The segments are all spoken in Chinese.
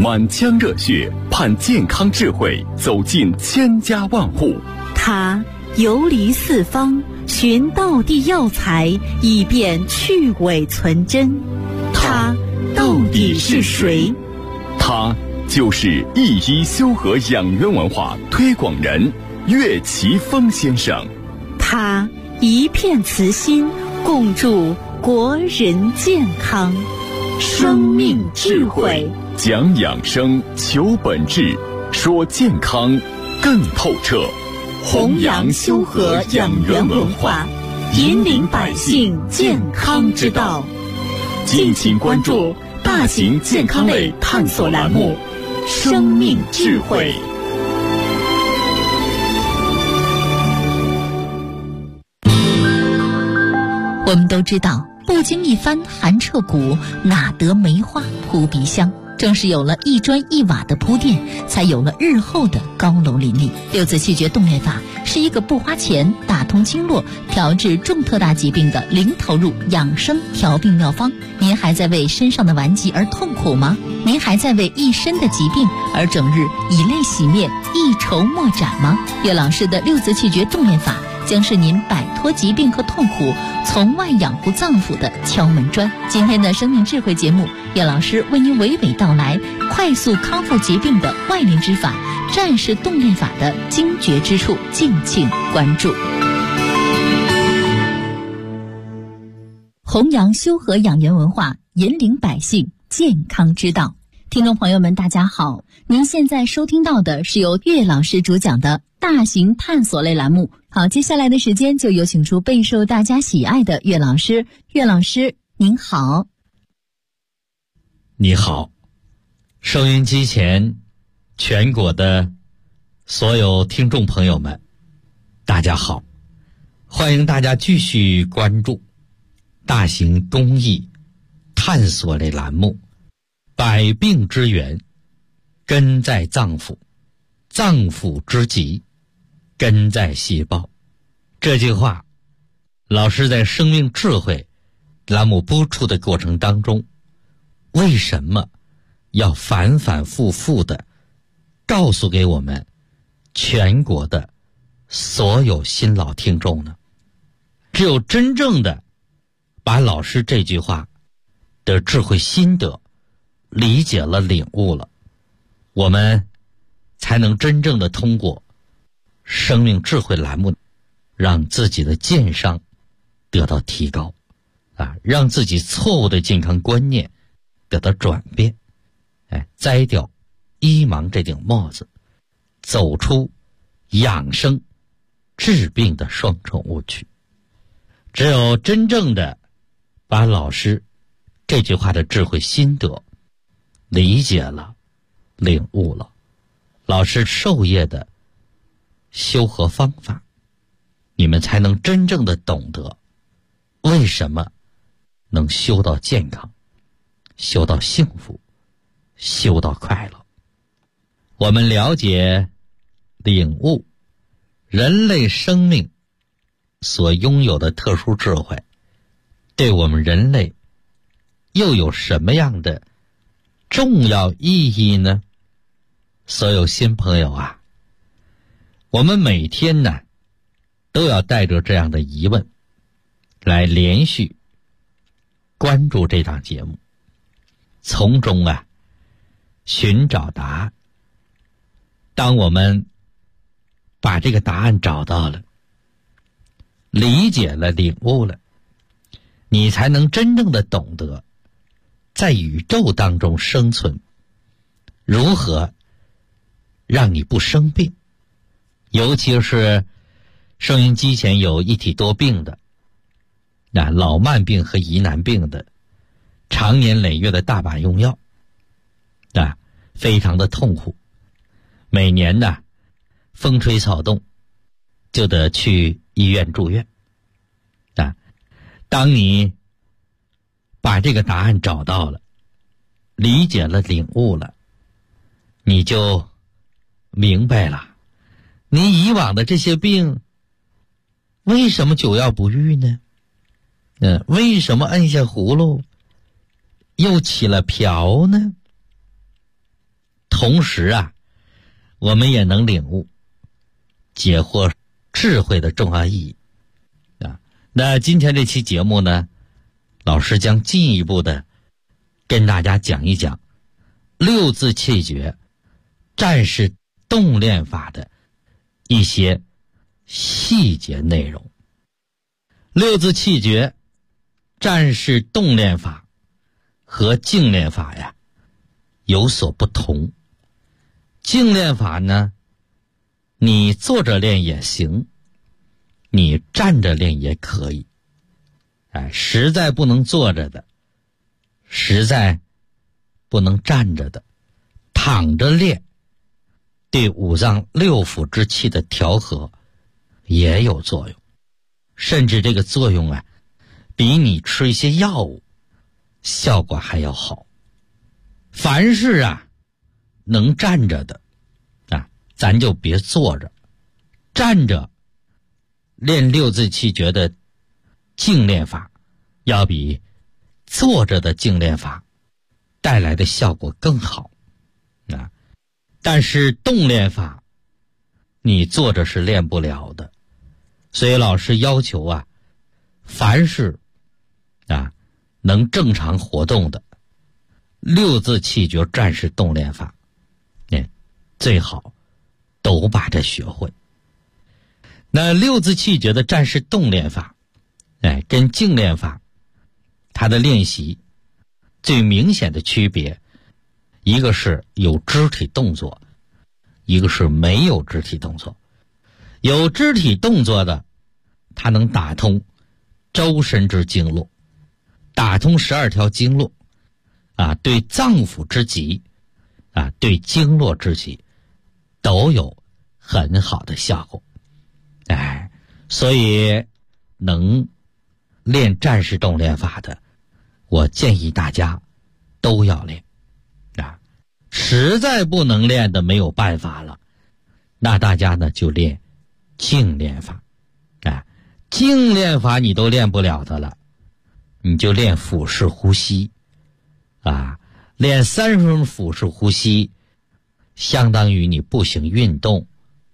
满腔热血盼健康智慧走进千家万户。 他游离四方，寻道地药材，以便去伪存真。他到底是谁？ 他就是一医修和养元文化推广人岳奇峰先生。 他一片慈心，共筑国人健康。生命智慧， 讲养生，求本质，说健康更透彻。 弘扬修和养元文化，引领百姓健康之道。敬请关注大型健康类探索栏目《生命智慧》。 我们都知道，不经一番寒彻骨，哪得梅花扑鼻香。正是有了一砖一瓦的铺垫，才有了日后的高楼林立。六字气诀动练法是一个不花钱、打通经络、调治重特大疾病的零投入养生调病妙方。您还在为身上的顽疾而痛苦吗？您还在为一身的疾病而整日以泪洗面、一筹莫展吗？岳老师的六字气诀动练法将是您摆脱疾病和痛苦、从外养护脏腑的敲门砖。今天的生命智慧节目，岳老师为您娓娓道来快速康复疾病的外灵之法、战士动练法的精绝之处，敬请关注。弘扬修和养元文化，引领百姓健康之道。听众朋友们大家好，您现在收听到的是由岳老师主讲的大型探索类栏目。好，接下来的时间就有请出备受大家喜爱的岳老师。岳老师您好。 你好，收音机前全国的所有听众朋友们大家好，欢迎大家继续关注大型公益探索类栏目百病之源根在脏腑，脏腑之疾根在细胞。这句话老师在生命智慧栏目播出的过程当中，为什么要反反复复的告诉给我们全国的所有新老听众呢？只有真正的把老师这句话的智慧心得理解了、领悟了，我们才能真正的通过生命智慧栏目让自己的健商得到提高让自己错误的健康观念得到转变，摘掉医盲这顶帽子，走出养生治病的双重误区。只有真正的把老师这句话的智慧心得理解了、领悟了，老师授业的修和方法，你们才能真正的懂得为什么能修到健康、修到幸福、修到快乐。我们了解、领悟人类生命所拥有的特殊智慧，对我们人类又有什么样的重要意义呢？所有新朋友啊，我们每天呢都要带着这样的疑问来连续关注这档节目，从中寻找答案。当我们把这个答案找到了、理解了、领悟了，你才能真正的懂得在宇宙当中生存，如何让你不生病。尤其是收音机前有一体多病的老慢病和疑难病的，常年累月的大把用药非常的痛苦，每年风吹草动就得去医院住院当你把这个答案找到了、理解了、领悟了，你就明白了你以往的这些病为什么久药不愈呢？为什么按下葫芦又起了瓢呢？ 同时啊，我们也能领悟解惑智慧的重要意义啊。那今天这期节目呢，老师将进一步的跟大家讲一讲六字气诀战士动练法的一些细节内容。六字气诀战士动练法和静练法呀有所不同。静练法呢，你坐着练也行，你站着练也可以。实在不能坐着的，实在不能站着的，躺着练对五脏六腑之气的调和也有作用，甚至这个作用啊，比你吃一些药物效果还要好。凡是啊能站着的啊，咱就别坐着。站着练六字气诀的静练法要比坐着的静练法带来的效果更好啊。但是动练法你坐着是练不了的，所以老师要求啊，凡是啊能正常活动的六字气诀战士动练法，最好都把这学会。那六字气诀的战士动练法跟静练法它的练习最明显的区别，一个是有肢体动作，一个是没有肢体动作。有肢体动作的，它能打通周身之经络，打通12条经络啊，对脏腑之疾啊，对经络之疾都有很好的效果。所以能练战士动练法的，我建议大家都要练啊。实在不能练的没有办法了，那大家呢就练静练法啊。静练法你都练不了的了，你就练腹式呼吸啊，练3分腹式呼吸，相当于你步行运动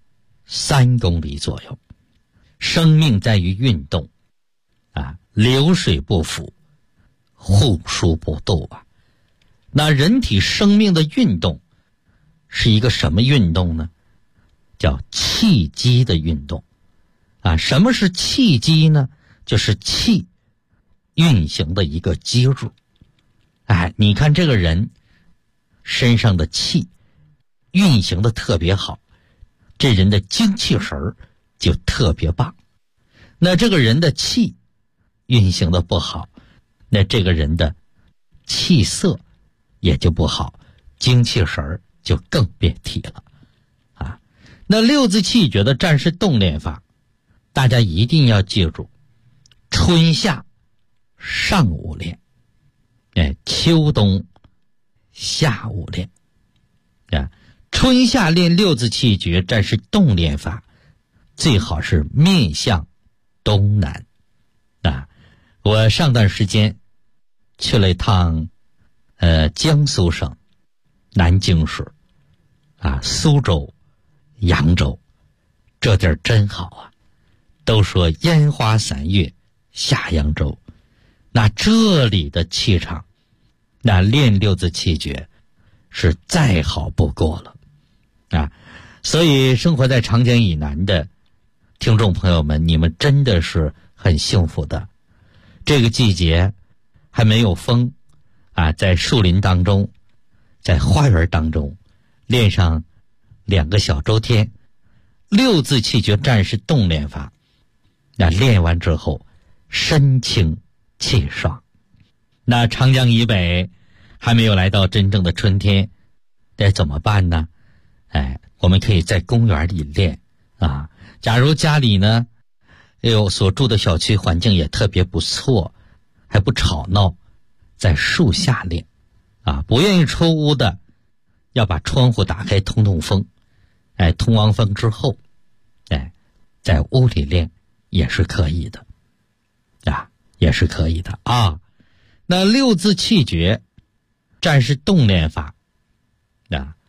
3公里左右。生命在于运动啊，流水不腐，户枢不蠹啊。那人体生命的运动是一个什么运动呢？叫气机的运动啊。什么是气机呢？就是气运行的一个机制。你看这个人身上的气运行的特别好，这人的精气神就特别棒。那这个人的气运行的不好，那这个人的气色也就不好，精气神就更别提了啊。那六字气诀的战士动练法，大家一定要记住，春夏上午练，秋冬下午练啊。春夏练六字气诀战士动练法，最好是面向东南啊。我上段时间去了一趟江苏省南京市啊，苏州、扬州，这地儿真好啊。都说烟花3月下扬州，那这里的气场，那练六字气诀是再好不过了啊。所以生活在长江以南的听众朋友们，你们真的是很幸福的。这个季节还没有风啊，在树林当中，在花园当中练上2个小周天六字气诀战士动练法，那练完之后身轻气爽。那长江以北还没有来到真正的春天，该怎么办呢？我们可以在公园里练啊。假如家里呢所住的小区环境也特别不错，还不吵闹，在树下练啊。不愿意出屋的，要把窗户打开通通风，通完风之后在屋里练也是可以的啊，也是可以的啊。那六字气诀战士动练法啊，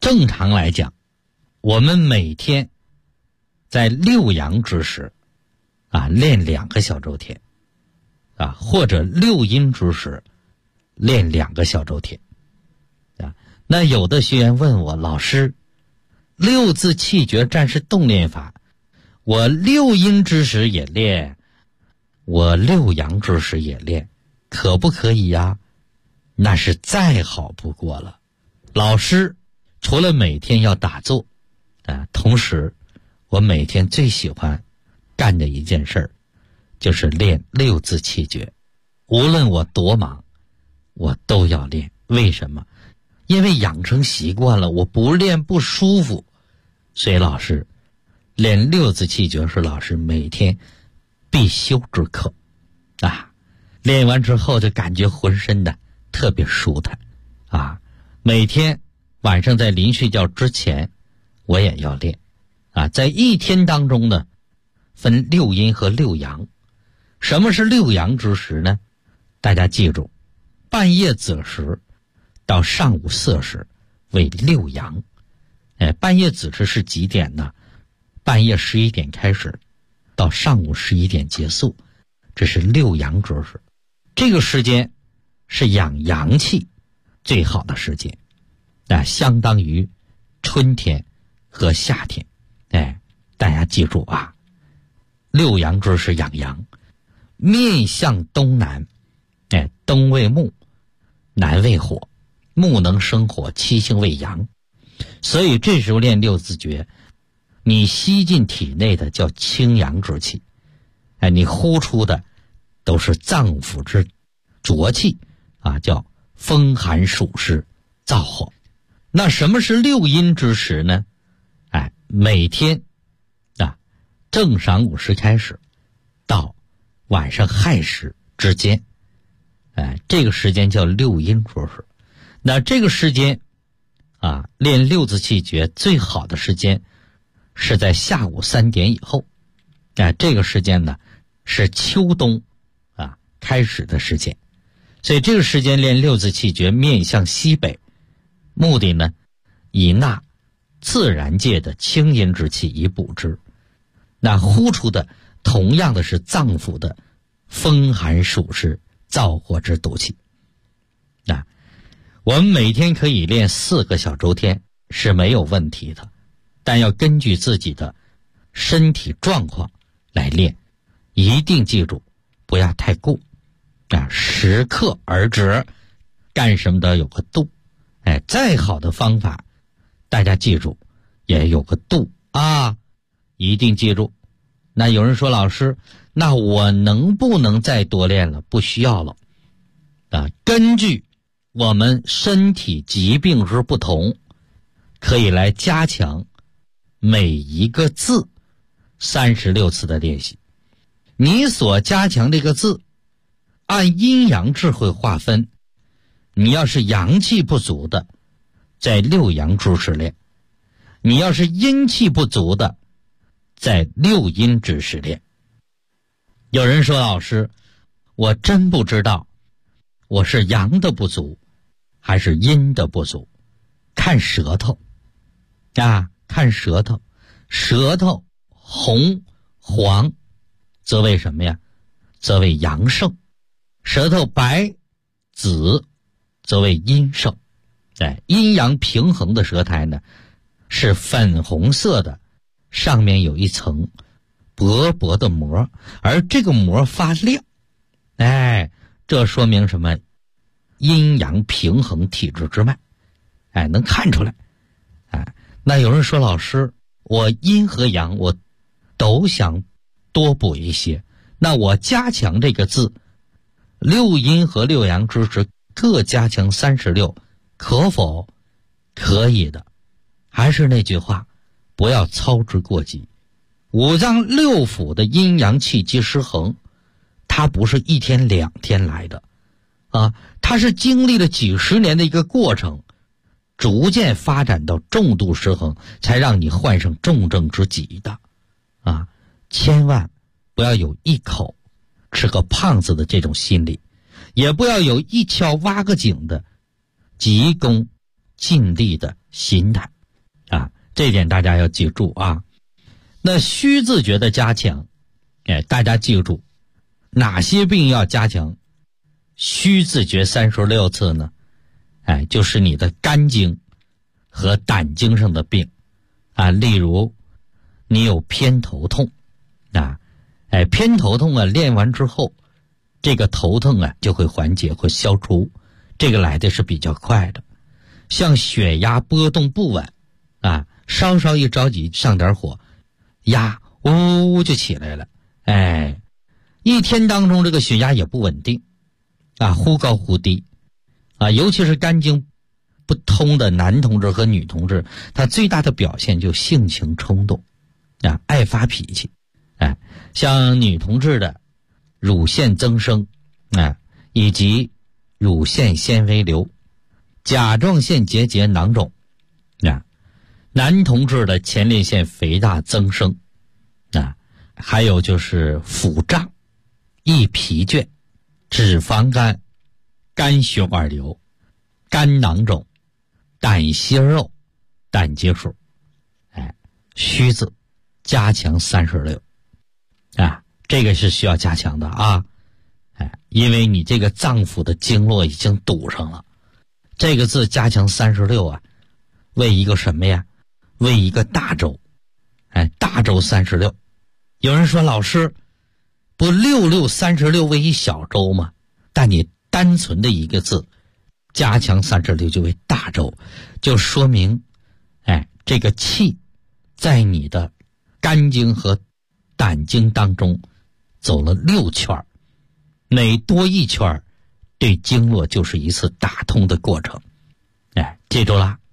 正常来讲，我们每天在6阳之时练2个小周天或者6阴之时练2个小周天那有的学员问我，老师，6字气绝战士动练法，我6阴之时也练，我6阳之时也练，可不可以呀？那是再好不过了。老师除了每天要打坐同时我每天最喜欢干的一件事儿就是练6字气绝。无论我多忙，我都要练。为什么？因为养成习惯了，我不练不舒服。所以老师练6字气绝是老师每天必修之课练完之后就感觉浑身的特别舒坦每天晚上在临睡觉之前我也要练在一天当中呢分6阴和6阳。什么是6阳之时呢？大家记住，半夜子时到上午巳时为6阳。半夜子时是几点呢？半夜11点开始到上午11点结束，这是6阳之时。这个时间是养阳气最好的时间相当于春天和夏天。大家记住6阳之时养阳，面向东南东为木，南为火，木能生火，七性为阳，所以这时候练6字诀，你吸进体内的叫清阳之气你呼出的都是脏腑之浊气叫风寒暑湿燥火。那什么是6阴之时呢？每天正晌午时开始到晚上亥时之间这个时间叫6阴之时。那这个时间练6字气绝最好的时间是在下午3点以后这个时间呢是秋冬开始的时间。所以这个时间练6字气绝面向西北，目的呢以纳自然界的清阴之气以补之，那呼出的同样的是脏腑的风寒暑湿燥火之毒气我们每天可以练4个小周天是没有问题的，但要根据自己的身体状况来练，一定记住不要太过适可而止，干什么都有个度再好的方法大家记住也有个度一定记住。那有人说，老师，那我能不能再多练了？不需要了根据我们身体疾病之不同，可以来加强每一个字36次的练习。你所加强这个字按阴阳智慧划分，你要是阳气不足的在6阳之时练，你要是阴气不足的在6阴之时练。有人说，老师，我真不知道我是阳的不足还是阴的不足。看舌头看舌头，舌头红黄则为什么呀？则为阳盛。舌头白紫则为阴盛。阴阳平衡的舌苔呢是粉红色的，上面有一层薄薄的膜，而这个膜发亮这说明什么？阴阳平衡体质之脉能看出来那有人说，老师，我阴和阳我都想多补一些，那我加强这个字6阴和6阳之时各加强36，可否？可以的。还是那句话，不要操之过急。五脏六腑的阴阳气机失衡，它不是1天2天来的它是经历了几十年的一个过程，逐渐发展到重度失衡，才让你患上重症之疾的千万不要有一口吃个胖子的这种心理，也不要有一敲挖个井的急功近利的心态啊，这点大家要记住啊。那虚自觉的加强，大家记住哪些病要加强虚自觉36次呢？就是你的肝经和胆经上的病啊，例如你有偏头痛啊，偏头痛啊，练完之后这个头痛啊就会缓解或消除，这个来的是比较快的。像血压波动不稳啊，稍稍一着急上点火，压呜就起来了，一天当中这个血压也不稳定啊，忽高忽低啊，尤其是肝经不通的男同志和女同志，他最大的表现就性情冲动啊，爱发脾气。像女同志的乳腺增生啊，以及乳腺纤维瘤、甲状腺结节囊肿啊，男同志的前列腺肥大增生啊，还有就是腹胀、易疲倦、脂肪肝、肝血管瘤、肝囊肿、胆息肉、胆结石，虚字加强36啊，这个是需要加强的啊，因为你这个脏腑的经络已经堵上了。这个字加强36啊，为一个什么呀？为一个大周，大周36。有人说老师，不6636为一小周吗？但你单纯的一个字加强36就为大周，就说明这个气在你的肝经和胆经当中走了6圈，每多一圈对经络就是一次打通的过程。记住了。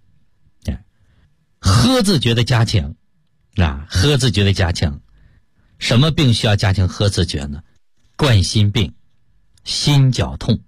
呵自觉的加强呵自觉的加强，什么病需要加强呵自觉呢？冠心病、心绞痛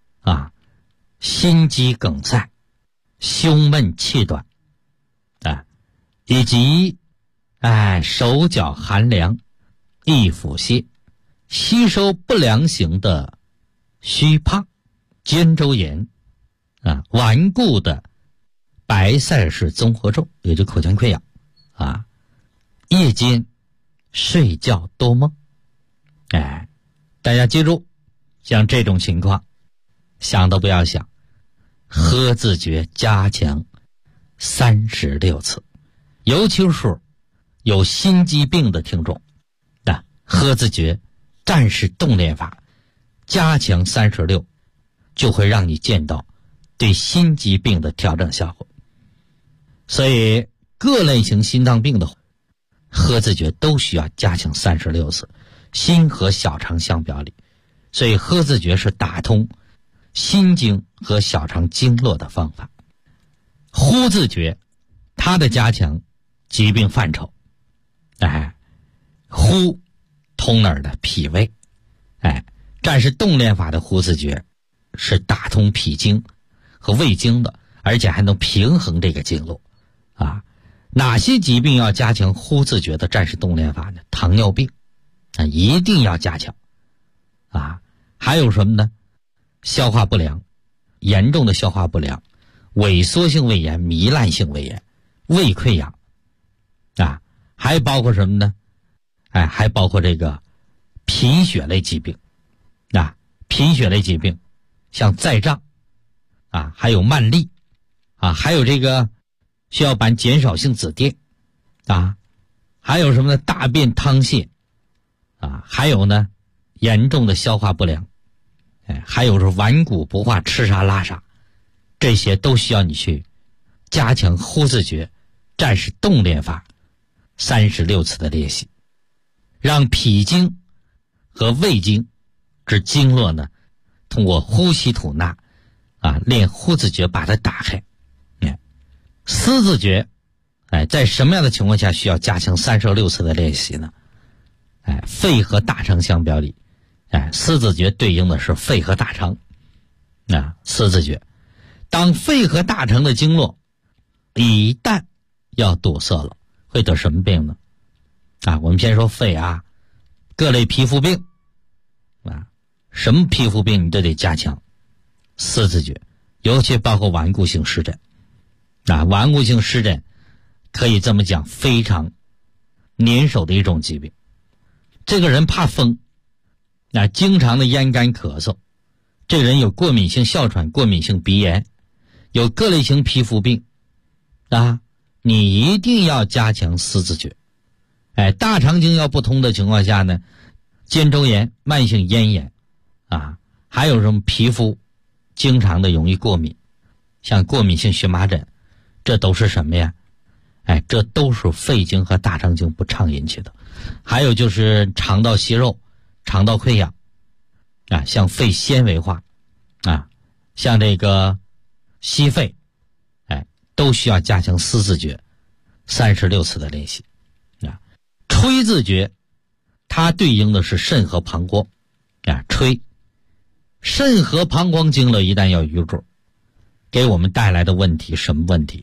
心肌梗塞、胸闷气短以及手脚寒凉、易腹泻、吸收不良型的虚胖、肩周炎顽固的白塞氏综合症，也就口腔溃疡夜间睡觉多梦。大家记住，像这种情况想都不要想，呵自觉加强36次。尤其是有心肌病的听众呵自觉战士动练法加强36，就会让你见到对心肌病的调整效果。所以各类型心脏病的呵自觉都需要加强36次，心和小肠相表里，所以呵自觉是打通心经和小肠经络的方法。呼自觉它的加强疾病范畴呼通哪儿的？脾胃。战士动练法的呼自觉是打通脾经和胃经的，而且还能平衡这个经络哪些疾病要加强呼自觉的战士动练法呢？糖尿病一定要加强还有什么呢？消化不良，严重的消化不良，萎缩性胃炎、糜烂性胃炎、胃溃疡还包括什么呢？还包括这个贫血类疾病贫血类疾病像再胀还有慢粒还有这个需要板减少性紫癜还有什么呢？大便溏泻还有呢严重的消化不良还有是顽固不化、吃啥拉啥，这些都需要你去加强呼自觉战士动练法36次的练习，让脾经和胃经之经络呢通过呼吸吐纳练呼自觉把它打开。思自觉在什么样的情况下需要加强36次的练习呢？肺和大肠相表里思自觉对应的是肺和大肠思自觉，当肺和大肠的经络一旦要堵塞了，会得什么病呢？我们先说肺各类皮肤病什么皮肤病你都得加强思自觉，尤其包括顽固性湿疹顽固性湿疹可以这么讲，非常粘手的一种疾病。这个人怕风，经常的咽干咳嗽，这个人有过敏性哮喘、过敏性鼻炎，有各类型皮肤病你一定要加强四字诀。大肠经要不通的情况下呢，肩周炎、慢性咽炎还有什么皮肤经常的容易过敏，像过敏性荨麻疹，这都是什么呀？这都是肺经和大肠经不畅引起的。还有就是肠道息肉、肠道溃疡像肺纤维化像这个息肺都需要加强四字诀36次的练习吹字诀它对应的是肾和膀胱吹肾和膀胱经络一旦要淤住，给我们带来的问题什么问题？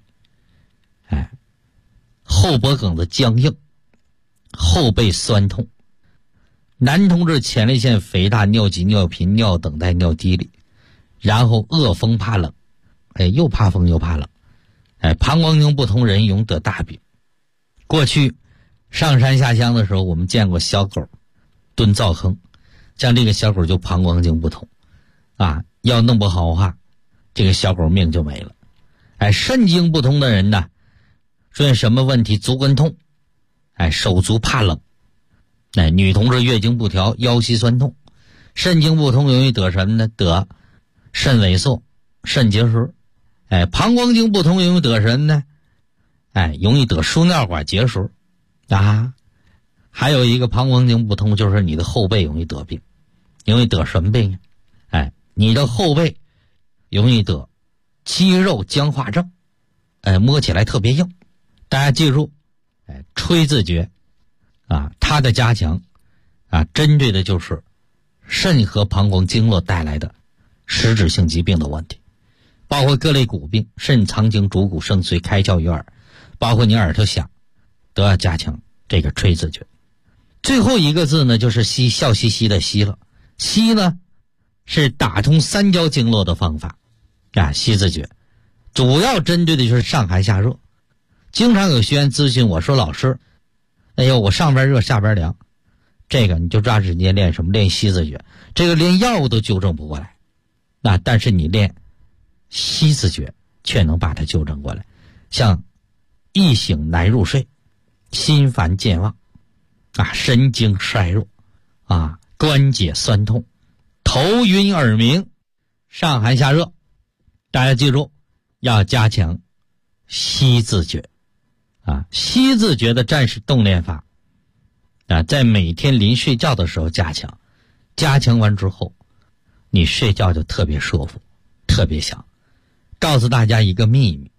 后脖梗子僵硬，后背酸痛，男同志前列腺肥大、尿急、尿频、尿等待、尿滴里，然后恶风怕冷，又怕风又怕冷，膀胱经不通，人容得大病。过去上山下乡的时候，我们见过小狗蹲灶坑，像这个小狗就膀胱经不通要弄不好的话，这个小狗命就没了。肾经不通的人呢，出现什么问题？足跟痛，手足怕冷，女同志月经不调，腰膝酸痛。肾经不通容易得什么呢？得肾萎缩、肾结石。膀胱经不通容易得什么呢？容易得输尿管结石还有一个膀胱经不通，就是你的后背容易得病。容易得什么病你的后背容易得肌肉僵化症，摸起来特别硬。大家记住吹字诀它的加强针对的就是肾和膀胱经络带来的实质性疾病的问题，包括各类骨病，肾藏经、主骨、生髓、开窍于耳，包括你耳朵响，都要加强这个吹字诀。最后一个字呢，就是息，笑嘻嘻的息了。息呢是打通三焦经络的方法息字诀主要针对的就是上寒下热。经常有学员咨询我说，老师我上边热下边凉，这个你就抓直接练什么？练息字诀。这个连药物都纠正不过来，但是你练息字诀却能把它纠正过来。像易醒难入睡，心烦健忘神经衰弱关节酸痛，头晕耳鸣，上寒下热。大家记住要加强息字诀息字诀的战士动练法在每天临睡觉的时候加强完之后，你睡觉就特别舒服，特别香。告诉大家一个秘密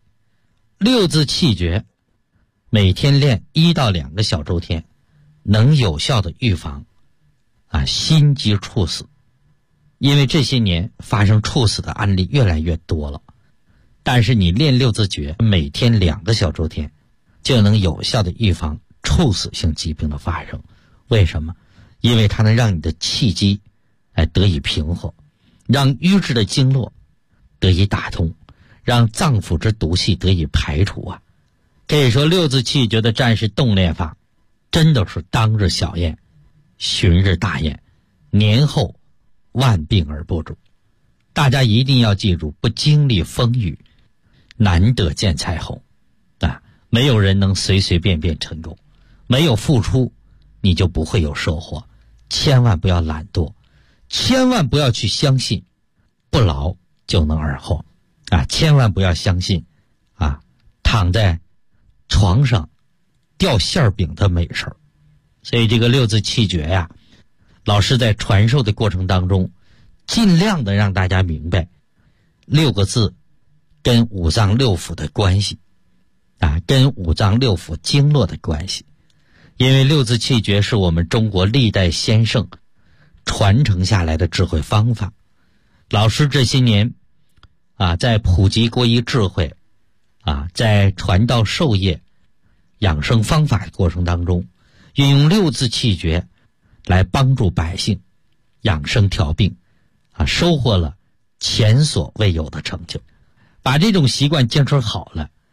，6字气诀每天练1到2个小周天，能有效的预防心肌猝死。因为这些年发生猝死的案例越来越多了，但是你练6字诀每天2个小周天，就能有效的预防猝死性疾病的发生。为什么？因为它能让你的气机得以平和，让瘀滞的经络得以打通，让脏腑之毒气得以排除可以说6字气诀的战士动练法真的是当日小宴，旬日大宴，年后万病而不主。大家一定要记住，不经历风雨难得见彩虹没有人能随随便便成功，没有付出你就不会有收获。千万不要懒惰，千万不要去相信不劳就能而获千万不要相信躺在床上掉馅饼的美事儿。所以这个6字气诀老师在传授的过程当中尽量的让大家明白6个字跟五脏六腑的关系跟五脏六腑经络的关系。因为6字气诀是我们中国历代先圣传承下来的智慧方法。老师这些年在普及国医智慧在传道授业养生方法的过程当中，运用6字气诀来帮助百姓养生调病收获了前所未有的成就。把这种习惯坚持好了，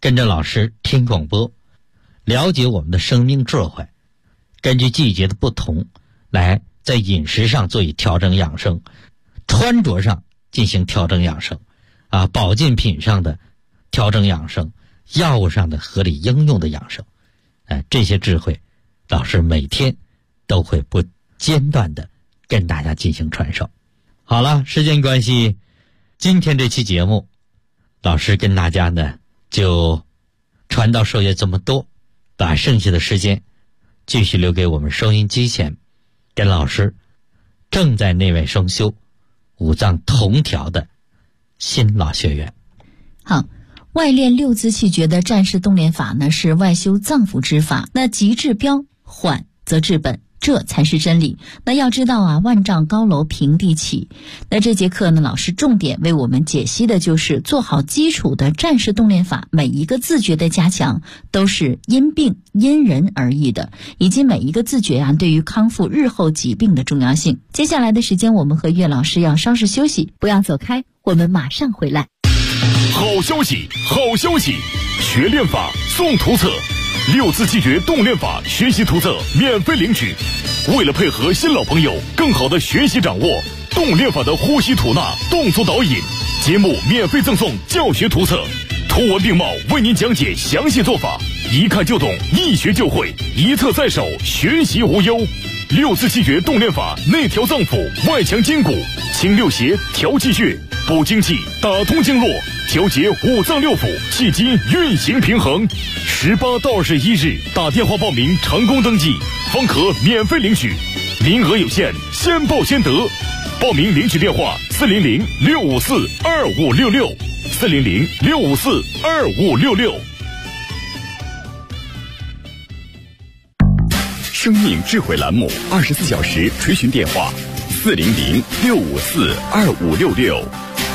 跟着老师听广播，了解我们的生命智慧，根据季节的不同来在饮食上做以调整养生，穿着上进行调整养生保健品上的调整养生，药物上的合理应用的养生，这些智慧老师每天都会不间断的跟大家进行传授。好了，时间关系，今天这期节目老师跟大家呢就传道授业这么多，把剩下的时间继续留给我们收音机前跟老师正在内外双修五脏同调的新老学员。 好，外练六字气诀的战士动练法呢，是外修脏腑之法，那急治标，缓则治本，这才是真理。那要知道万丈高楼平地起。那这节课呢，老师重点为我们解析的就是做好基础的战士动练法，每一个字诀的加强都是因病因人而异的，以及每一个字诀对于康复日后疾病的重要性。接下来的时间，我们和岳老师要稍事休息，不要走开，我们马上回来。 好消息，好消息！学练法送图册，6字气诀动练法学习图册免费领取。为了配合新老朋友更好的学习掌握动练法的呼吸吐纳动作导引，节目免费赠送教学图册，图文并茂为您讲解详细做法，一看就懂，一学就会，一册在手，学习无忧。6字气诀动练法内调脏腑，外强筋骨，清六邪，调气血，补精气，打通经络，调节五脏六腑，气机运行平衡。18到21日打电话报名成功登记，方可免费领取，名额有限，先报先得。报名领取电话400-654-2566 400-654-2566。 生命智慧栏目24小时垂询电话400-654-2566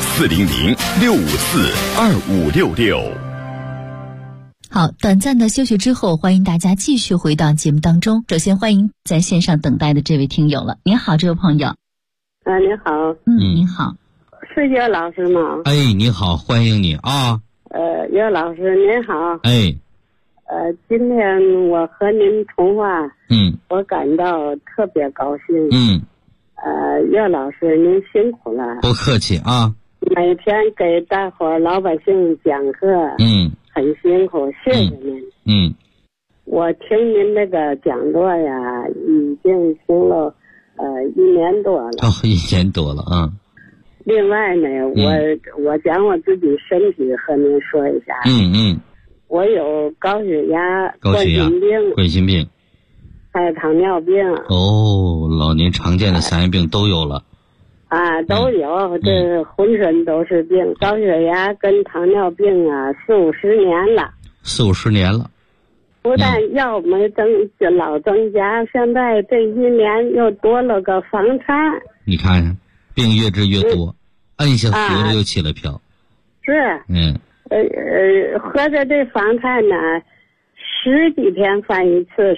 400-654-2566。 好，短暂的休息之后，欢迎大家继续回到节目当中。首先欢迎在线上等待的这位听友了。您好，这位朋友。 您好。 您好。 是岳老师吗？ 你好，欢迎你啊。 岳老师您好。今天我和您通话，我感到特别高兴。岳老师您辛苦了。 不客气啊。 每天给大伙老百姓讲课，很辛苦，谢谢您。我听您这个讲座呀，已经听了1年多了。 1年多了啊。 另外呢，我讲我自己身体和您说一下。我有高血压、冠心病，还有糖尿病。 老年常见的3样病都有了。 都有，这浑身都是病。高血压跟糖尿病40-50年了。40-50年了。不但药没老增加，现在这1年又多了个房颤。 你看，病越治越多，摁下胡子又起了瓢。 是。合着这房颤呢，10几天犯一次，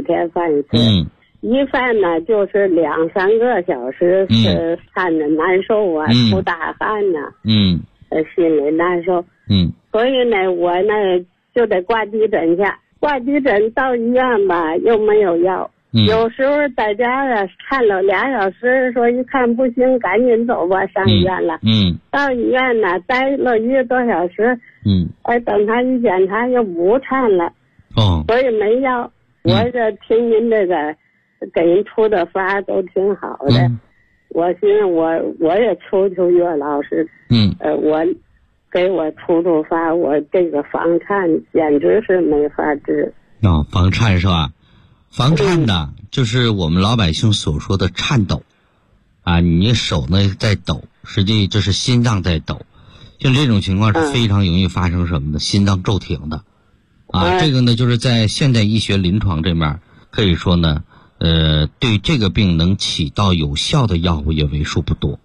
一犯呢就是2-3个小时，看着难受出大汗心里难受。所以呢，我呢就得挂急诊去，挂急诊到医院吧又没有药，有时候在家看了2小时，说一看不行，赶紧走吧，上医院了。到医院呢待了1个多小时，等他一检查又不颤了。所以没药。我这听您这个给人出的法都挺好的。我寻思我也求岳老师，我给我出法，我这个房颤简直是没法治。 房颤是吧？房颤呢，就是我们老百姓所说的颤抖你手呢在抖，实际就是心脏在抖。像这种情况是非常容易发生什么呢？心脏骤停的这个呢就是在现代医学临床这面可以说呢对这个病能起到有效的药物也为数不多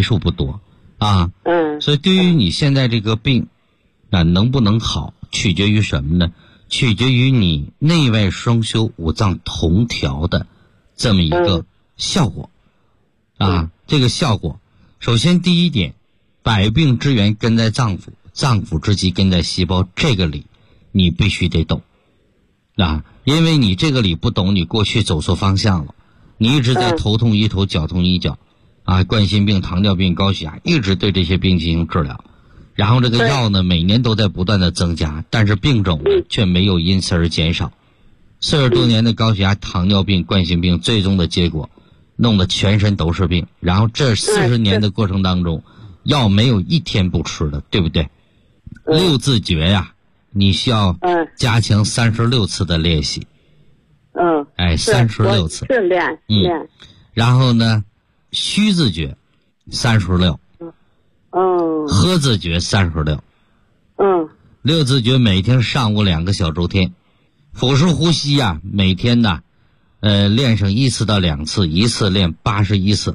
所以对于你现在这个病能不能好，取决于什么呢？取决于你内外双修五脏同调的这么一个效果这个效果首先第一点，百病之源根在脏腑，脏腑之疾根在细胞，这个理你必须得懂啊，因为你这个理不懂，你过去走错方向了，你一直在头痛医头，脚痛医脚啊，冠心病、糖尿病、高血压，一直对这些病进行治疗，然后这个药呢每年都在不断的增加，但是病种呢却没有因此而减少。40多年的高血压、糖尿病、冠心病，最终的结果弄得全身都是病，然后这40年的过程当中，药没有一天不吃的，对不对？6字诀呀，你需要加强36次的练习。36次是练。 然后呢，虚字诀36，喝字诀36，6字诀每天上午2个小周天，腹式呼吸呀，每天呢练上1次到2次，一次练81次。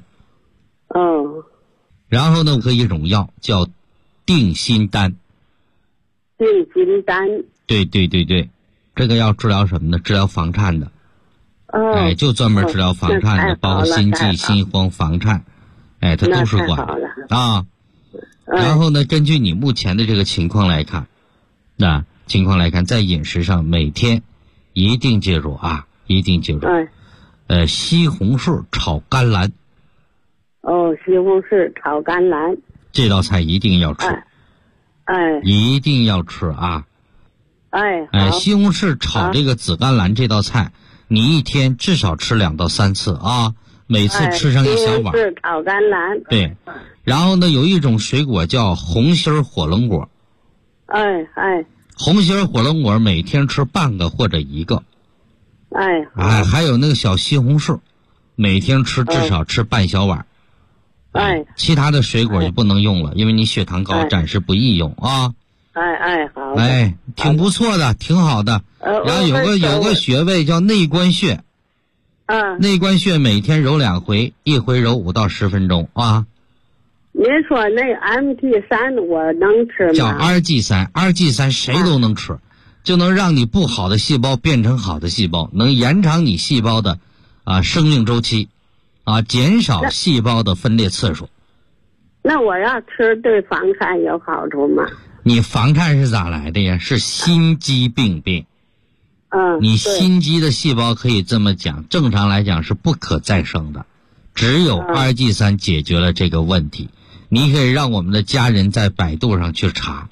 然后呢，喝一种药叫定心丹。 定心丹。 对，这个药治疗什么呢？治疗房颤的。就专门治疗房颤的，包括心悸、心慌、房颤，它都是管啊。然后呢，根据你目前的这个情况来看，在饮食上每天一定记住啊，西红柿炒甘蓝。 西红柿炒甘蓝， 这道菜一定要吃。一定要吃啊。西红柿炒这个紫甘蓝这道菜，你一天至少吃2到3次啊，每次吃上1小碗。 是炒甘蓝。 对，然后呢，有一种水果叫红心火龙果。红心火龙果每天吃半个或者1个。还有那个小西红柿，每天至少吃半小碗。其他的水果就不能用了，因为你血糖高，暂时不宜用啊。 好。 挺不错的，挺好的。然后有个穴位叫内关穴。内关穴每天揉2回，一回揉5到10分钟啊。 您说那 MT3 我能吃吗？ 叫 RG3 谁都能吃，就能让你不好的细胞变成好的细胞，能延长你细胞的生命周期减少细胞的分裂次数。 那我要吃对房颤有好处吗？ 你房颤是咋来的呀？是心肌病变。你心肌的细胞可以这么讲，正常来讲是不可再生的，只有 RG3 解决了这个问题。你可以让我们的家人在百度上去查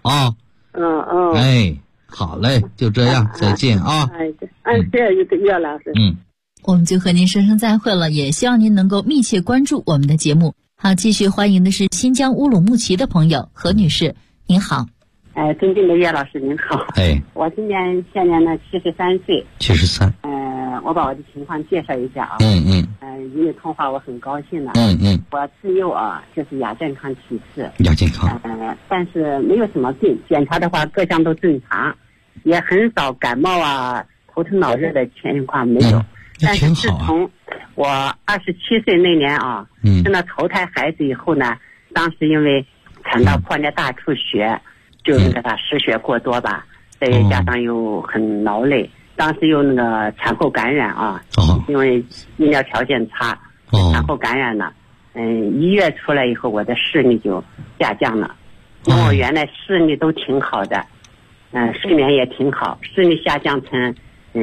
好嘞，就这样，再见啊。 谢谢岳老师。 我们就和您说声再会了，也希望您能够密切关注我们的节目。好，继续欢迎的是新疆乌鲁木齐的朋友何女士，您好。 尊敬的岳老师您好。我现年呢73岁。73。我把我的情况介绍一下啊。与你通话我很高兴了。我自幼就是亚健康体质。亚健康。但是没有什么病，检查的话各项都正常，也很少感冒头疼脑热的情况没有。但是自从我27岁那年生了头胎孩子以后呢，当时因为产道破裂大出血，就那个失血过多吧，再加上又很劳累，当时又那个产后感染因为医疗条件差，产后感染了。1月出来以后，我的视力就下降了，因为我原来视力都挺好的，睡眠也挺好，视力下降成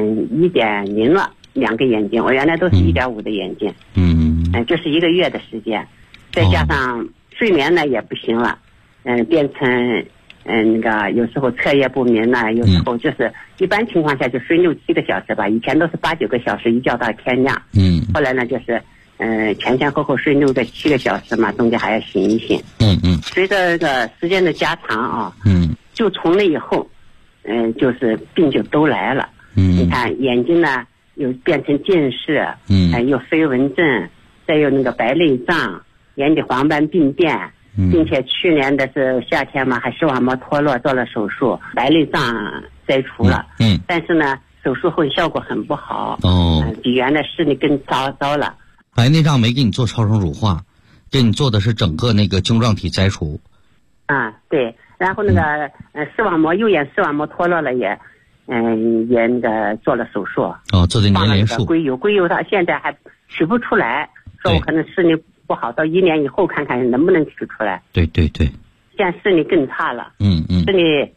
1.0了。2个眼睛，我原来都是1.5的眼睛。就是1个月的时间，再加上睡眠呢也不行了，变成那个有时候彻夜不眠呢，有时候就是一般情况下就睡6、7个小时吧，以前都是8、9个小时，一觉到天亮。后来呢就是前后睡6个7个小时嘛，中间还要醒一醒。随着这个时间的加长就从那以后就是病就都来了。你看眼睛呢又变成近视，又飞蚊症，再有那个白内障、眼底黄斑病变，并且去年的是夏天嘛，还视网膜脱落，做了手术，白内障摘除了。但是呢，手术后效果很不好，比原来视力更糟了。 白内障没给你做超声乳化，给你做的是整个那个晶状体摘除。 对，然后那个右眼视网膜脱落了也那个做了手术。 做的年龄术。 硅油到现在还取不出来，说我可能视力不好，到1年以后看看能不能取出来。 对。 现在视力更差了。视力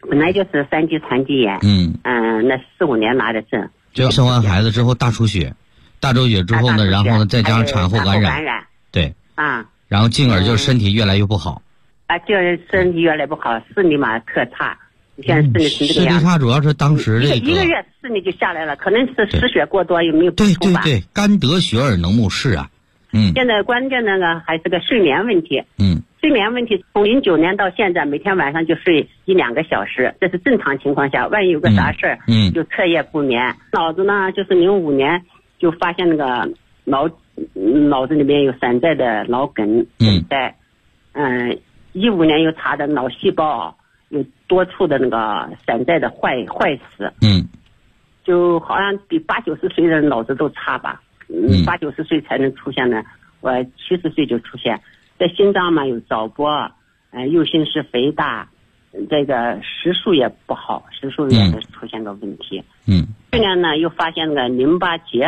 本来就是3级残疾眼。那4、5年拿的证。 就生完孩子之后大出血之后呢，然后呢再加上产后感染。对。然后进而就身体越来越不好。 就是身体越来越不好，视力嘛特差。现在视力是这个样子。 视力差主要是当时这个 1个月视力就下来了，可能是失血过多，有没有补充吧？ 对，肝得血而能目视啊。 现在关键那个还是个睡眠问题。睡眠问题从09年到现在，每天晚上就睡1-2个小时，这是正常情况下。万一有个啥事儿，就彻夜不眠。脑子呢，就是05年就发现那个脑子里面有散在的脑梗在，15年又查的脑细胞有多处的那个散在的坏死。就好像比80-90岁的人脑子都差吧。80-90岁才能出现呢，我70岁就出现。在心脏嘛有早搏，右心室肥大，这个食数也不好，食数也是出现个问题。去年呢又发现那个淋巴结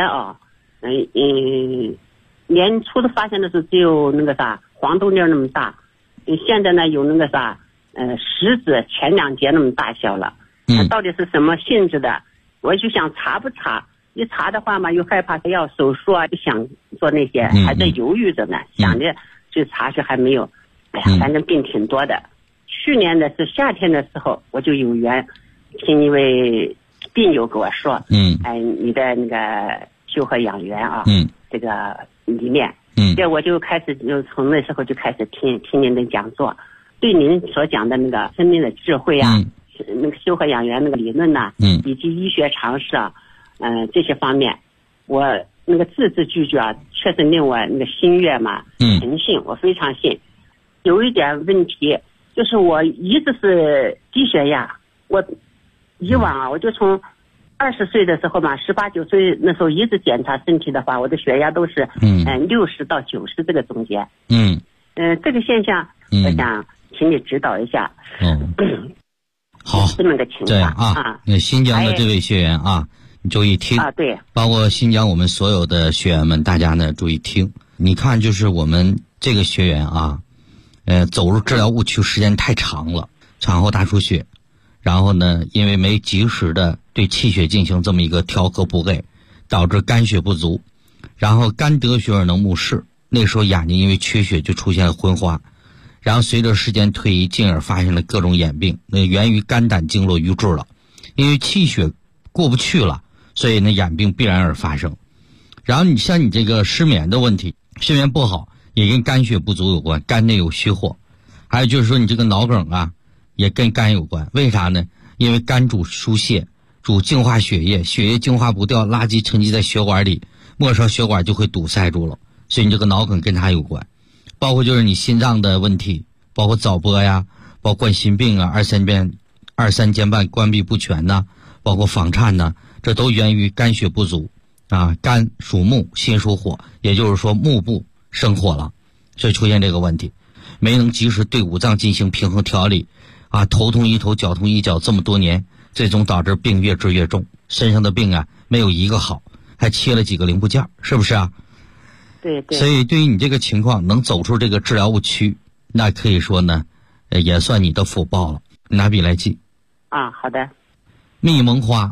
年初的发现的是只有那个黄豆粒那么大，现在呢有那个食指前2节那么大小了。到底是什么性质的？我就想查不查，一查的话嘛又害怕要手术啊，就想做那些，还在犹豫着呢，想着去查是还没有。反正病挺多的。去年的是夏天的时候，我就有缘听一位病友给我说，你的那个修和养元这个理念，这我就开始就从那时候就开始听您的讲座，对您所讲的那个生命的智慧那个修和养元那个理论以及医学常识这些方面，我那个字字句句确实令我那个心悦嘛，诚信，我非常信。有一点问题就是我一直是低血压，我以往我就从20岁的时候嘛，18、19岁那时候一直检查身体的话，我的血压都是60到90这个中间。这个现象我想请你指导一下。 好， 这么个情况那新疆的这位学员你注意听对， 包括新疆我们所有的学员们，大家呢注意听。你看，就是我们这个学员走入治疗误区时间太长了，产后大出血，然后呢，因为没及时的对气血进行这么一个调和补给，导致肝血不足，然后肝得血而能目视，那时候眼睛因为缺血就出现了昏花，然后随着时间推移，进而发现了各种眼病，那源于肝胆经络瘀滞了，因为气血过不去了，所以呢眼病必然而发生。然后你像你这个失眠的问题，失眠不好也跟肝血不足有关，肝内有虚火。还有就是说你这个脑梗也跟肝有关，为啥呢？因为肝主疏泄，主净化血液，血液净化不掉，垃圾沉积在血管里，末梢血管就会堵塞住了，所以你这个脑梗跟它有关。包括就是你心脏的问题，包括早搏包括冠心病二三尖瓣关闭不全包括房颤这都源于肝血不足肝属木，心属火，也就是说目部生火了，所以出现这个问题，没能及时对五脏进行平衡调理头痛医头，脚痛医脚，这么多年，最终导致病越治越重，身上的病没有一个好，还切了几个零部件，是不是对。 所以对于你这个情况能走出这个治疗误区，那可以说呢也算你的福报了。拿笔来记好的。 蜜蒙花，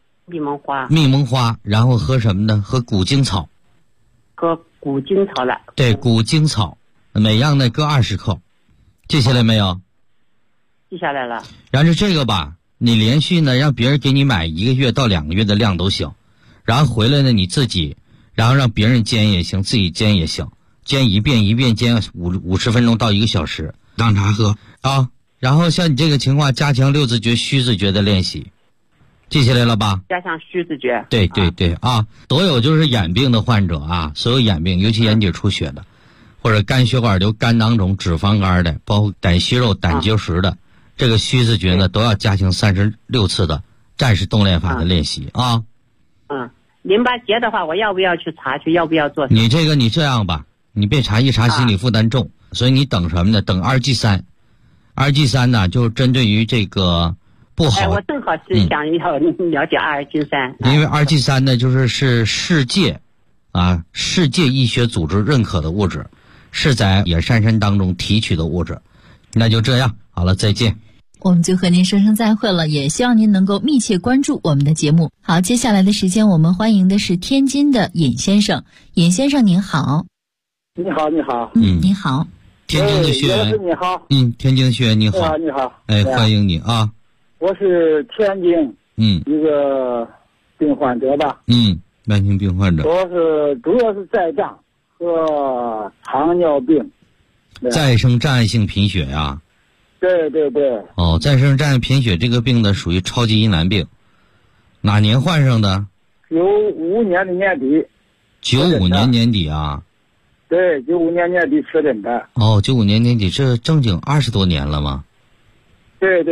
然后喝什么呢？喝古精草。 喝古精草了。 对，古精草每样呢各20克，记下来没有？ 记下来了。 然后这个你连续呢让别人给你买1个月到2个月的量都行，然后回来呢你自己，然后让别人煎也行，自己煎也行，煎一遍煎50分钟到1个小时当茶喝然后像你这个情况，加强6字诀虚字诀的练习，记下来了吧？ 加强虚字诀。 对所有就是眼病的患者所有眼病，尤其眼底出血的，或者肝血管瘤、肝囊肿、脂肪肝的，包括胆息肉、胆结石的，这个虚字诀呢都要加强36次的战士动练法的练习淋巴结的话，我要不要去查去？要不要做？ 你这样吧，你别查，一查心理负担重，所以你等什么呢？等2G3呢，就是针对于这个不好。 我正好是想要了解2G3， 因为2G3呢，是世界医学组织认可的物质，是在野山参当中提取的物质。那就这样，好了，再见。 我们就和您说声再会了，也希望您能够密切关注我们的节目。好，接下来的时间我们欢迎的是天津的尹先生。尹先生您好。 你好，你好。 你好。 天津的学员， 你好。 天津学员你好。 你好。 欢迎你啊。 我是天津一个病患者吧。 慢性病患者。 主要是再障和糖尿病。 再生障碍性贫血呀。 对。 再生障碍贫血这个病呢，属于超级疑难病。哪年患上的 ？95年的年底。 95年年底啊？ 对，95年年底确诊的。 95年年底，这正经20多年了吗？ 对。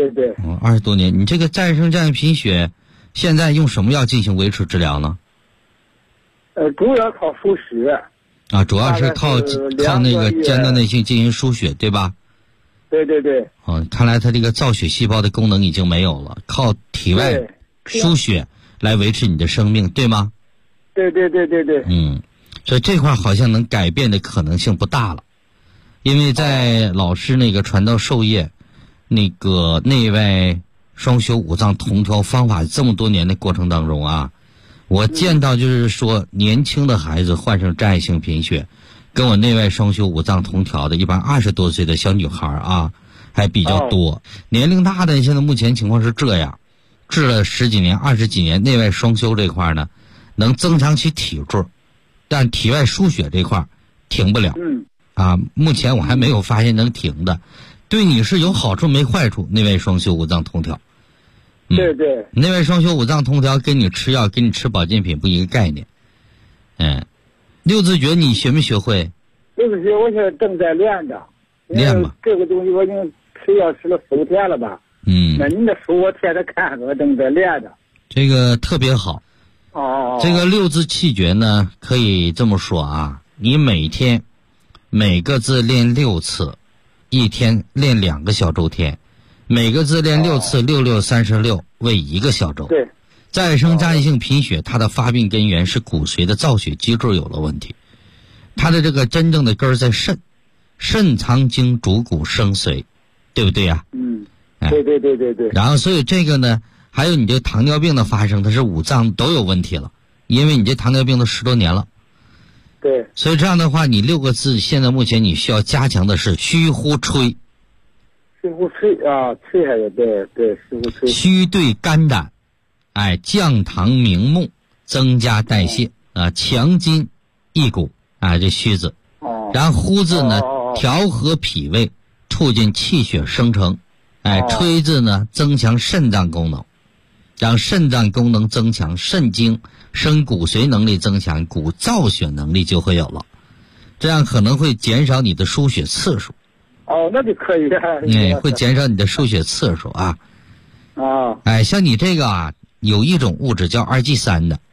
20多年，你这个再生障碍贫血，现在用什么药进行维持治疗呢？ 主要靠输血。 主要是靠那个间断内性进行输血，对吧？ 对。 看来他这个造血细胞的功能已经没有了，靠体外输血来维持你的生命，对吗？ 对。 所以这块好像能改变的可能性不大了，因为在老师那个传道授业那个内外双修五脏同调方法这么多年的过程当中啊，我见到就是说年轻的孩子患上障碍性贫血，跟我内外双修五脏同调的一般20多岁的小女孩啊还比较多。年龄大的现在目前情况是这样，治了10几年20几年内外双修这块呢，能增强其体质，但体外输血这块停不了。目前我还没有发现能停的，对你是有好处没坏处。内外双修五脏同调。 对。 内外双修五脏同调跟你吃药跟你吃保健品不一个概念。六字诀你学没学会？ 六字诀我现在正在练着。 练吧。 这个东西我已经吃药吃了4天了吧。那您的书我贴着看，我正在练着。 这个特别好。这个六字气诀呢，可以这么说啊，你每天每个字练6次，一天练2个小周天，每个字练6次，6 6 36，为1个小周。 对。 再生障碍性贫血，它的发病根源是骨髓的造血机制有了问题，它的这个真正的根儿在肾，肾藏精主骨生髓，对不对呀？ 对。 然后所以这个呢，还有你这糖尿病的发生，它是五脏都有问题了，因为你这糖尿病都10多年了。 对。 所以这样的话，你6个字现在目前你需要加强的是虚呼吹。 虚呼吹啊，吹还有对，虚呼吹。 虚对肝胆，降糖明目，增加代谢强筋益骨这虚字。然后呼字呢，调和脾胃，促进气血生成。吹字呢，增强肾脏功能，让肾脏功能增强，肾精生骨髓能力增强，骨造血能力就会有了，这样可能会减少你的输血次数。 那就可以了。 会减少你的输血次数啊。像你这个有一种物质叫2G3的。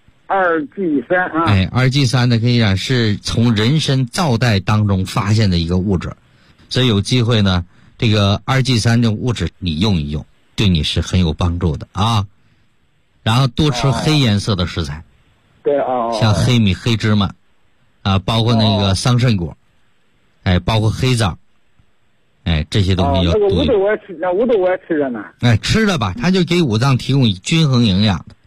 2G3 2G3呢，可以讲是从人参皂带当中发现的一个物质，所以有机会呢，这个2G3这种物质你用一用，对你是很有帮助的啊。然后多吃黑颜色的食材。 对像黑米、黑芝麻包括那个桑葚果，包括黑枣，这些东西要多。 五豆我也吃着呢。 吃了吧，它就给五脏提供均衡营养的。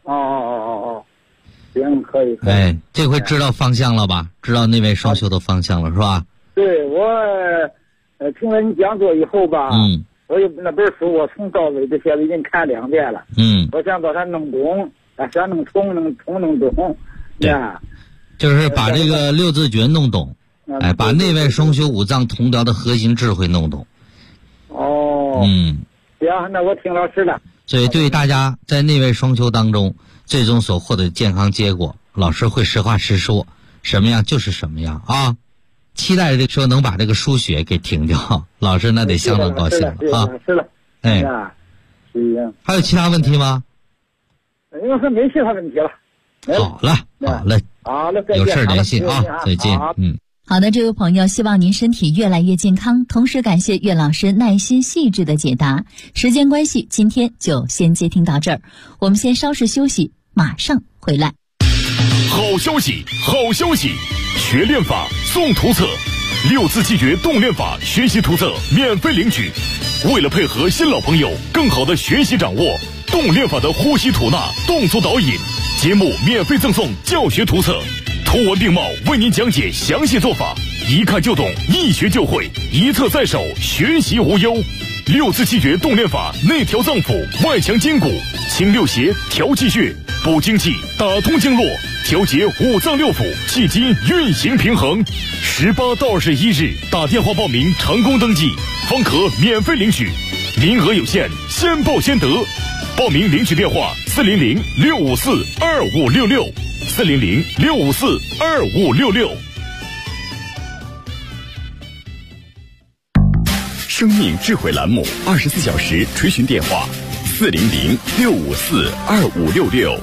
行，可以。 这回知道方向了吧？知道内外双修的方向了是吧？ 对，我听了你讲座以后吧，我有那本书，我从到尾这些已经看2遍了。我想把它弄懂，想弄通，弄懂。 对，就是把这个6字诀弄懂，把内外双修五脏同调的核心智慧弄懂。 行，那我听老师的。 所以对大家在内外双修当中最终所获得的健康结果，老师会实话实说，什么样就是什么样啊。期待着说能把这个输血给停掉，老师那得相当高兴啊。 是了。 还有其他问题吗？ 没其他问题了。 好嘞，有事联系啊，再见。 好的，这位朋友，希望您身体越来越健康，同时感谢岳老师耐心细致的解答。时间关系，今天就先接听到这儿，我们先稍事休息，马上回来。 好消息，学练法送图册，6字气诀动练法学习图册免费领取。 为了配合新老朋友更好的学习掌握动练法的呼吸吐纳动作导引，节目免费赠送教学图册，图文并茂为您讲解详细做法，一看就懂，一学就会，一册在手，学习无忧。六字气诀动练法，内调脏腑，外强筋骨，清六邪，调气血，补精气，打通经络，调节五脏六腑，气机运行平衡。18到21日打电话报名，成功登记方可免费领取，名额有限，先报先得。报名领取电话400-654-2566 400-654-2566。 生命智慧栏目24小时垂询电话400-654-2566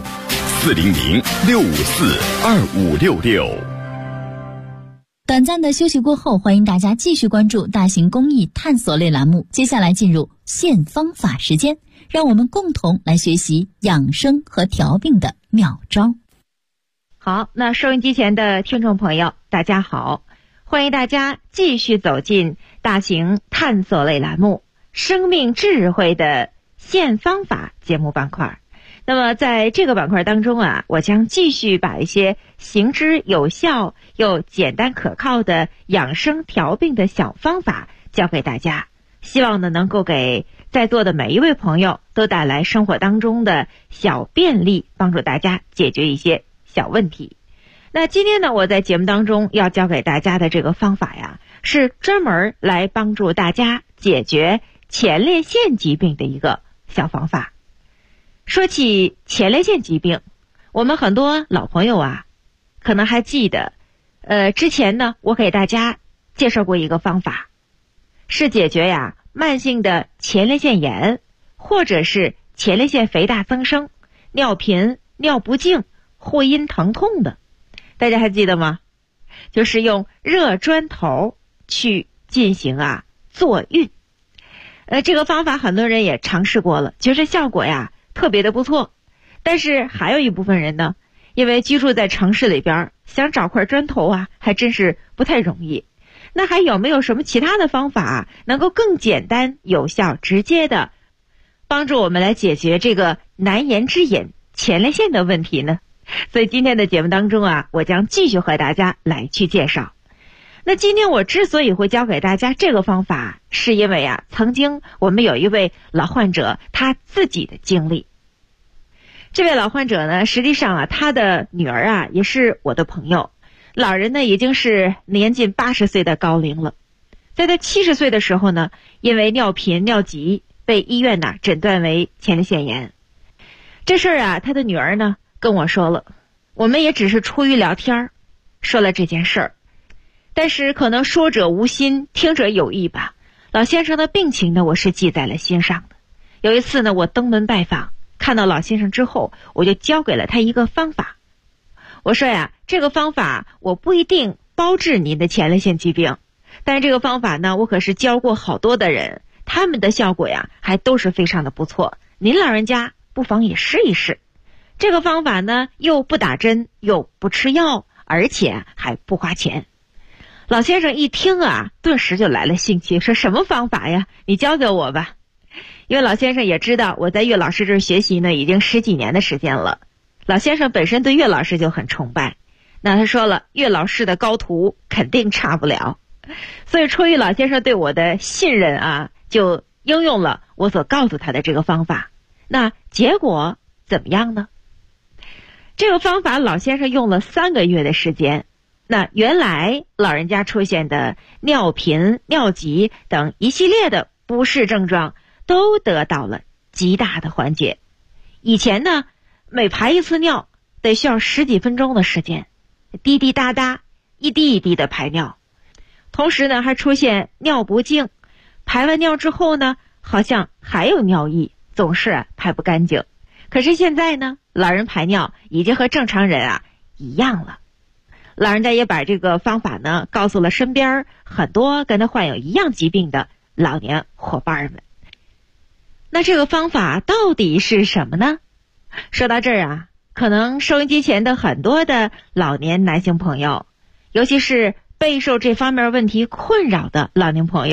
400-654-2566。 短暂的休息过后，欢迎大家继续关注大型公益探索类栏目。接下来进入现方法时间，让我们共同来学习养生和调病的妙招。 好，那收音机前的听众朋友，大家好，欢迎大家继续走进大型探索类栏目生命智慧的现方法节目板块。那么在这个板块当中啊，我将继续把一些行之有效又简单可靠的养生调病的小方法教给大家，希望呢能够给在座的每一位朋友都带来生活当中的小便利，帮助大家解决一些小问题。那今天呢，我在节目当中要教给大家的这个方法呀，是专门来帮助大家解决前列腺疾病的一个小方法。说起前列腺疾病，我们很多老朋友啊，可能还记得，之前呢，我给大家介绍过一个方法，是解决呀慢性的前列腺炎，或者是前列腺肥大增生、尿频、尿不尽、会阴疼痛的。大家还记得吗？就是用热砖头去进行坐孕。这个方法很多人也尝试过了，觉得效果呀特别的不错。但是还有一部分人呢，因为居住在城市里边，想找块砖头还真是不太容易。那还有没有什么其他的方法能够更简单、有效、直接的帮助我们来解决这个难言之隐前列腺的问题呢？所以今天的节目当中我将继续和大家来去介绍。那今天我之所以会教给大家这个方法，是因为曾经我们有一位老患者他自己的经历。这位老患者呢，实际上他的女儿也是我的朋友，老人呢已经是年近80岁的高龄了。在他70岁的时候呢，因为尿频尿急被医院诊断为前列腺炎。这事儿他的女儿呢跟我说了，我们也只是出于聊天说了这件事儿，但是可能说者无心，听者有意吧。老先生的病情呢，我是记在了心上的。有一次呢，我登门拜访，看到老先生之后，我就教给了他一个方法。我说这个方法我不一定包治您的前列腺疾病，但是这个方法呢，我可是教过好多的人，他们的效果还都是非常的不错。您老人家不妨也试一试。这个方法呢，又不打针，又不吃药，而且还不花钱。老先生一听顿时就来了兴趣，说什么方法呀？你教教我吧。因为老先生也知道我在岳老师这儿学习呢，已经10几年的时间了。老先生本身对岳老师就很崇拜，那他说了，岳老师的高徒肯定差不了。所以出于老先生对我的信任就应用了我所告诉他的这个方法。那结果怎么样呢？这个方法老先生用了3个月的时间，那原来老人家出现的尿频、尿急等一系列的不适症状都得到了极大的缓解。以前呢，每排一次尿得需要10几分钟的时间，滴滴答答，一滴一滴的排尿。同时呢，还出现尿不尽，排完尿之后呢，好像还有尿意，总是排不干净。可是现在呢，老人排尿已经和正常人一样了。老人家也把这个方法呢告诉了身边很多跟他患有一样疾病的老年伙伴们。那这个方法到底是什么呢？说到这儿可能收音机前的很多的老年男性朋友，尤其是备受这方面问题困扰的老年朋友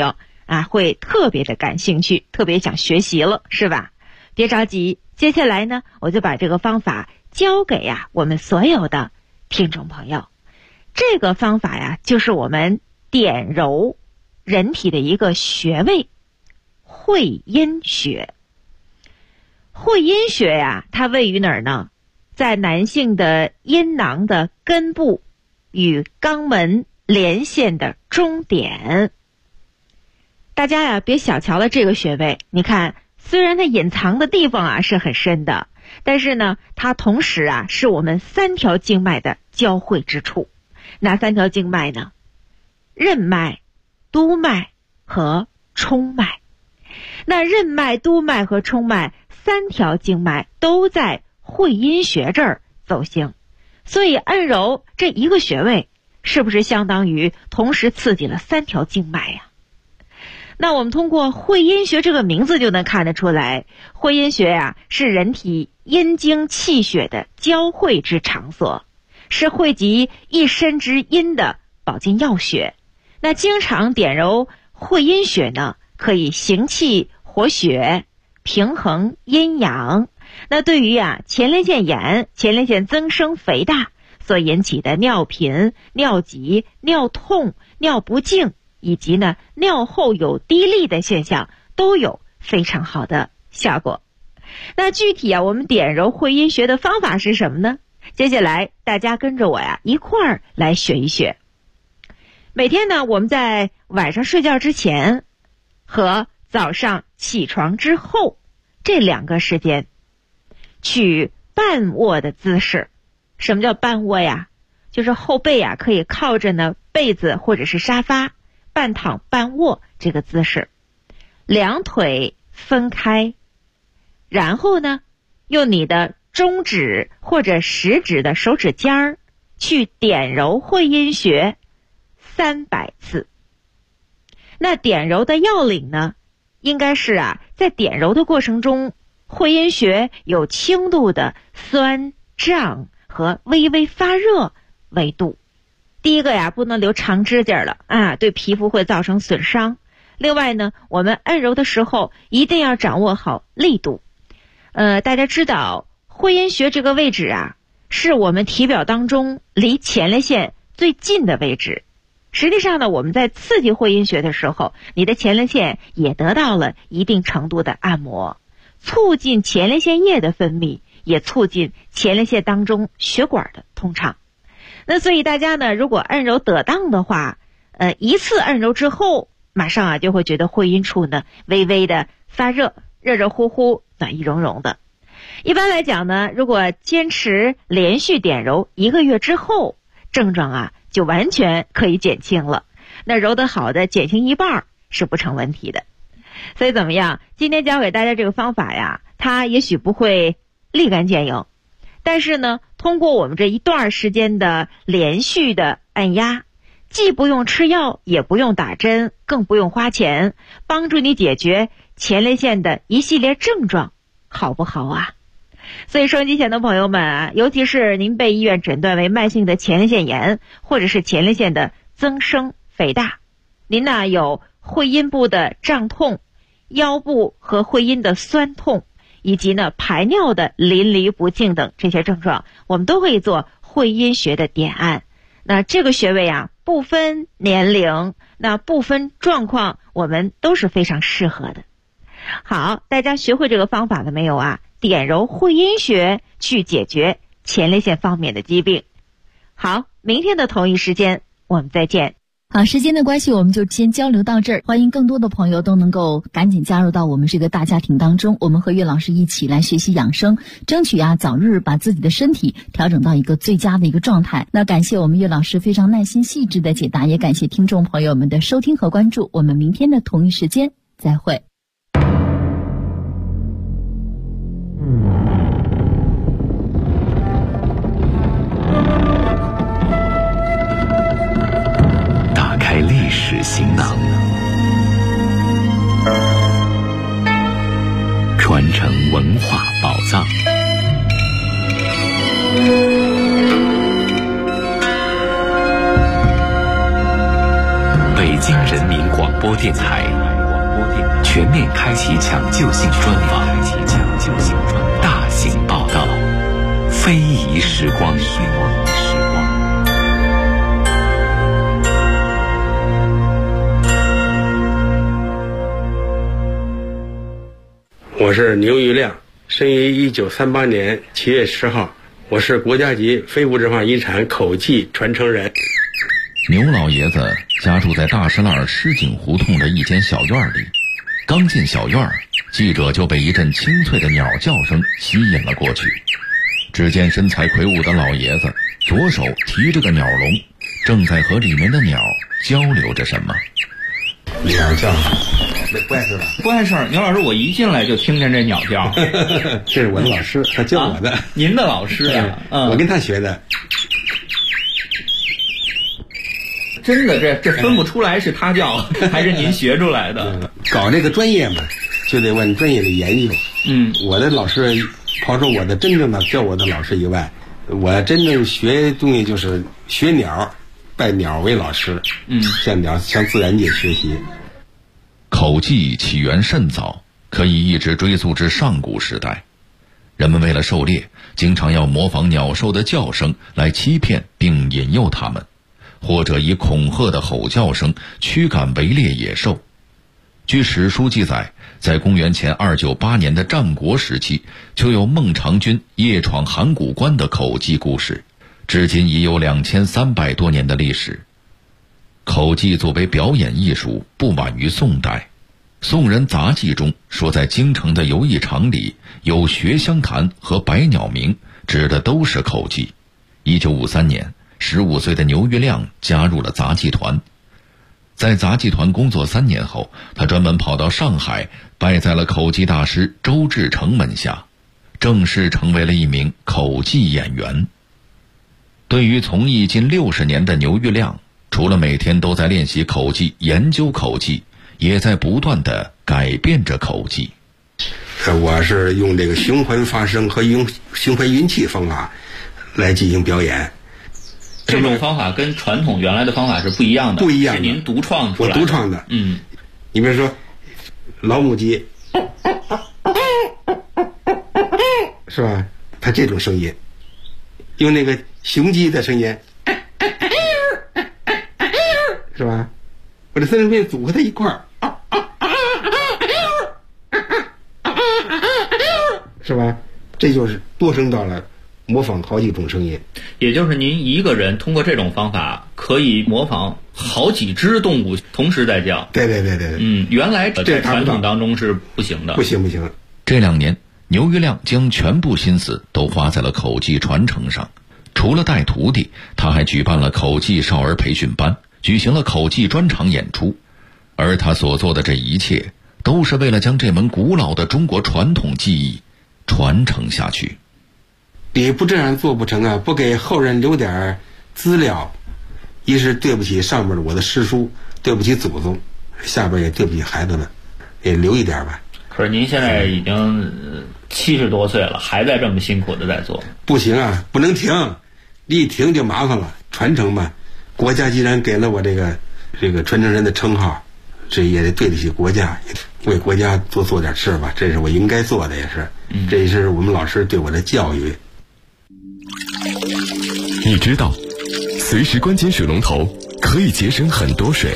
啊，会特别的感兴趣，特别想学习了，是吧？别着急，接下来呢，我就把这个方法教给我们所有的听众朋友。这个方法呀，就是我们点揉人体的一个穴位——会阴穴。会阴穴呀，它位于哪儿呢？在男性的阴囊的根部与肛门连线的中点。大家呀，别小瞧了这个穴位。你看，虽然它隐藏的地方是很深的，但是呢，它同时是我们3条经脉的交汇之处。哪3条经脉呢？任脉、督脉和冲脉。那任脉、督脉和冲脉3条经脉都在会阴穴这儿走行，所以按揉这一个穴位，是不是相当于同时刺激了3条经脉呀？那我们通过会阴穴这个名字就能看得出来，会阴穴是人体阴经气血的交汇之场所，是汇集一身之阴的保健要穴。那经常点揉会阴穴呢，可以行气活血，平衡阴阳。那对于前列腺炎、前列腺增生肥大所引起的尿频、尿急、尿痛、尿不尽，以及呢尿后有滴沥的现象，都有非常好的效果。那具体我们点揉会阴穴的方法是什么呢？接下来大家跟着我一块儿来学一学。每天呢，我们在晚上睡觉之前和早上起床之后这2个时间，取半卧的姿势。什么叫半卧呀？就是后背可以靠着呢被子或者是沙发，半躺半卧这个姿势，两腿分开，然后呢，用你的中指或者食指的手指尖儿去点揉会阴穴300次。那点揉的要领呢，应该是在点揉的过程中，会阴穴有轻度的酸胀和微微发热为度。第一个不能留长指甲了对皮肤会造成损伤。另外呢，我们按揉的时候一定要掌握好力度。大家知道会阴穴这个位置是我们体表当中离前列腺最近的位置。实际上呢，我们在刺激会阴穴的时候，你的前列腺也得到了一定程度的按摩，促进前列腺液的分泌，也促进前列腺当中血管的通畅。那所以大家呢，如果按揉得当的话，一次按揉之后，马上就会觉得会阴处呢微微的发热，热热乎乎，暖意融融的。一般来讲呢，如果坚持连续点揉1个月之后，症状就完全可以减轻了。那揉得好的减轻1半是不成问题的。所以怎么样？今天教给大家这个方法它也许不会立竿见影，但是呢，通过我们这一段时间的连续的按压，既不用吃药，也不用打针，更不用花钱，帮助你解决前列腺的一系列症状，好不好所以收音机前的朋友们尤其是您被医院诊断为慢性的前列腺炎，或者是前列腺的增生肥大，您有会阴部的胀痛、腰部和会阴的酸痛，以及呢排尿的淋漓不尽等这些症状，我们都可以做会阴穴的点按。那这个穴位不分年龄，那不分状况，我们都是非常适合的。好，大家学会这个方法了没有点揉会阴穴去解决前列腺方面的疾病。好，明天的同一时间我们再见。 好，时间的关系我们就先交流到这儿，欢迎更多的朋友都能够赶紧加入到我们这个大家庭当中，我们和岳老师一起来学习养生，争取早日把自己的身体调整到一个最佳的一个状态。那感谢我们岳老师非常耐心细致的解答，也感谢听众朋友们的收听和关注，我们明天的同一时间再会。 历史行囊，传承文化宝藏。北京人民广播电台全面开启抢救性专访，大型报道，非遗时光。 我是牛玉亮，生于1938年7月10号，我是国家级非物质文化遗产口技传承人。 牛老爷子家住在大石栏石井胡同的一间小院里，刚进小院，记者就被一阵清脆的鸟叫声吸引了过去。只见身材魁梧的老爷子左手提着个鸟笼，正在和里面的鸟交流着什么。 鸟叫，这不碍事吧？ 不碍事。牛老师，我一进来就听见这鸟叫。 这是我的老师，他教我的。 您的老师呀？ 我跟他学的。 真的，这分不出来是他叫还是您学出来的。 搞这个专业嘛，就得往专业里研究。我的老师，抛出我的真正的教我的老师以外，我真正学东西就是学鸟，拜鸟为老师。向自然界学习。 口技起源甚早，可以一直追溯至上古时代。人们为了狩猎，经常要模仿鸟兽的叫声来欺骗并引诱它们，或者以恐吓的吼叫声驱赶围猎野兽。据史书记载，在公元前298年的战国时期，就有孟尝君夜闯函谷关的口技故事，至今已有2300多年的历史。口技作为表演艺术，不晚于宋代。宋人杂记中说，在京城的游艺场里有学香坛和百鸟鸣，指的都是口技。1953年，15岁的牛玉亮加入了杂技团。在杂技团工作3年后，他专门跑到上海，拜在了口技大师周志成门下，正式成为了一名口技演员。对于从艺近60年的牛玉亮，除了每天都在练习口技、研究口技，也在不断地改变着口技。 我是用这个循环发声和用循环运气方法来进行表演。 这种方法跟传统原来的方法是不一样的。 不一样的， 是您独创出来的。 我独创的。你比如说老母鸡，是吧？它这种声音，用那个雄鸡的声音，是吧？我这三声变组合在一块儿，是吧？这就是多声道了，模仿好几种声音。 也就是您一个人通过这种方法可以模仿好几只动物同时在叫。 对。 原来在传统当中是不行的。 不行。 这2年，牛玉亮将全部心思都花在了口技传承上。除了带徒弟，他还举办了口技少儿培训班，举行了口技专场演出。而他所做的这一切，都是为了将这门古老的中国传统技艺传承下去。 你不这样做不成啊！不给后人留点资料，一是对不起上面的我的师叔，对不起祖宗，下边也对不起孩子们，也留一点吧。 可是您现在已经70多岁了，还在这么辛苦的在做。 不行啊，不能停，一停就麻烦了。传承吧，国家既然给了我这个传承人的称号，这也得对得起国家，为国家做点事吧，这是我应该做的，也是。这也是我们老师对我的教育。 你知道，随时关紧水龙头可以节省很多水。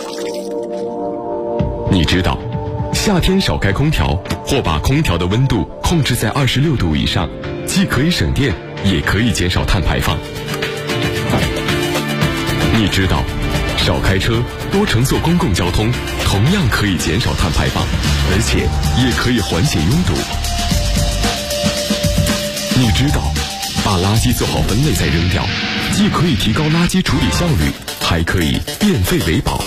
你知道，夏天少开空调或把空调的温度控制在26度以上，既可以省电，也可以减少碳排放。你知道，少开车，多乘坐公共交通，同样可以减少碳排放，而且也可以缓解拥堵。你知道，把垃圾做好分类再扔掉，既可以提高垃圾处理效率，还可以变废为宝。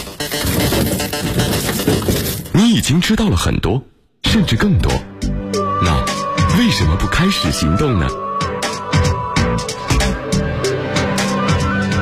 你已经知道了很多，甚至更多，那为什么不开始行动呢？